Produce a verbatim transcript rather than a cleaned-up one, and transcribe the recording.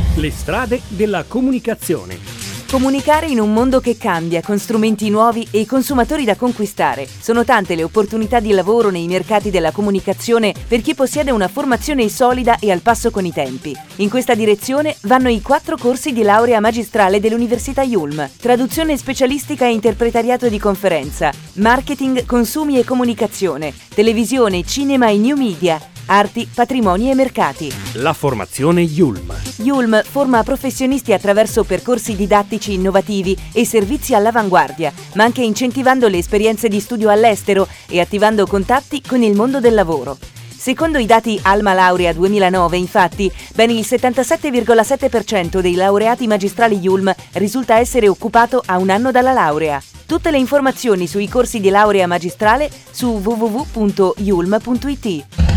Le strade della comunicazione. Comunicare in un mondo che cambia, con strumenti nuovi e consumatori da conquistare. Sono tante le opportunità di lavoro nei mercati della comunicazione per chi possiede una formazione solida e al passo con i tempi. In questa direzione vanno i quattro corsi di laurea magistrale dell'Università Yulm: traduzione specialistica e interpretariato di conferenza, marketing, consumi e comunicazione, televisione, cinema e new media, arti, patrimoni e mercati. La formazione Yulm. Yulm forma professionisti attraverso percorsi didattici innovativi e servizi all'avanguardia, ma anche incentivando le esperienze di studio all'estero e attivando contatti con il mondo del lavoro. Secondo i dati Alma Laurea duemilanove, infatti, ben il settantasette virgola sette per cento dei laureati magistrali Yulm risulta essere occupato a un anno dalla laurea. Tutte le informazioni sui corsi di laurea magistrale su w w w punto yulm punto i t.